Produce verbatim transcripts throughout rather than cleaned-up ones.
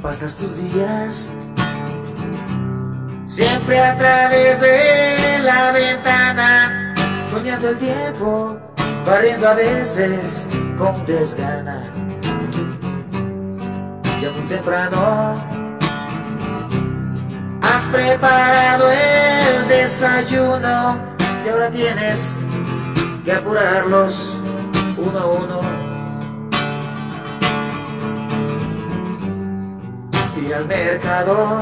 Pasas tus días siempre a través de la ventana, soñando el tiempo, barriendo a veces con desgana. Ya muy temprano has preparado el desayuno y ahora tienes que apurarlos uno a uno. Ir al mercado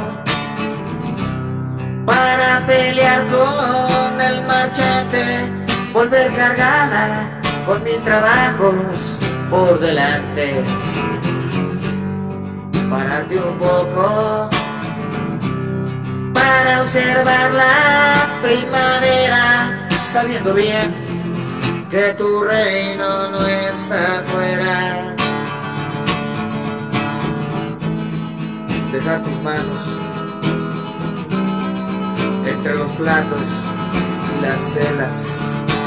para pelear con el marchante, volver cargada con mil trabajos por delante. Pararte un poco para observar la primavera, sabiendo bien que tu reino no está afuera. Dejar tus manos entre los platos y las telas.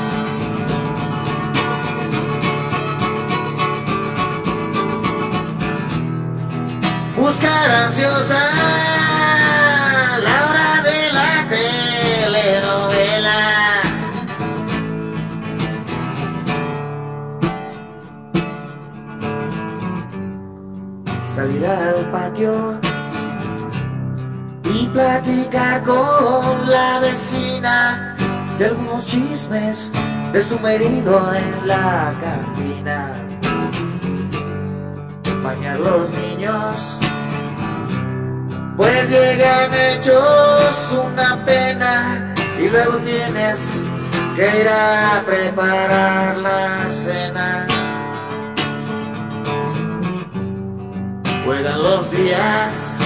Buscar ansiosa la hora de la telenovela. Salir al patio y platicar con la vecina de algunos chismes de su marido en la cantina. Bañar los niños, pues llegan hechos una pena y luego tienes que ir a preparar la cena. Juegan los días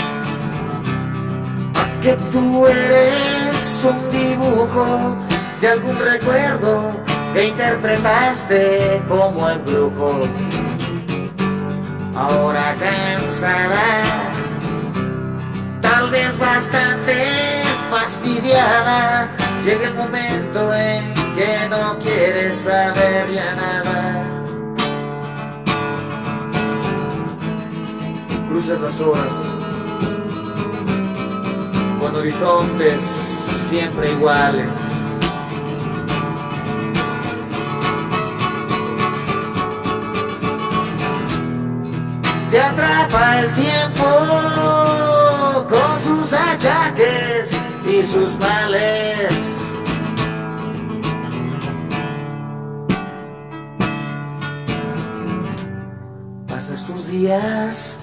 a que tú eres un dibujo de algún recuerdo que interpretaste como embrujo. Ahora cansada, tal vez bastante fastidiada, llega el momento en que no quieres saber ya nada. Cruzas las horas con horizontes siempre iguales. Te atrapa el tiempo con sus achaques y sus males. Pasas tus días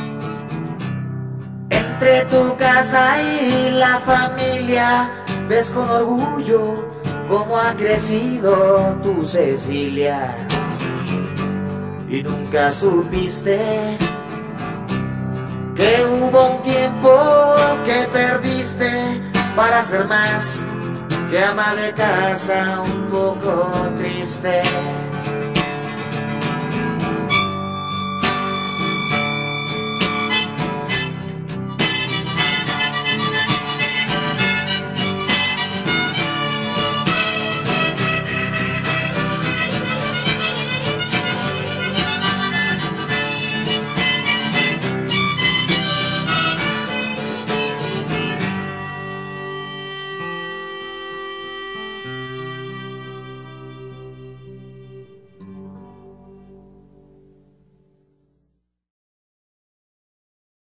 entre tu casa y la familia, ves con orgullo cómo ha crecido tu Cecilia. Y nunca supiste que hubo un tiempo que perdiste para ser más que ama de casa un poco triste.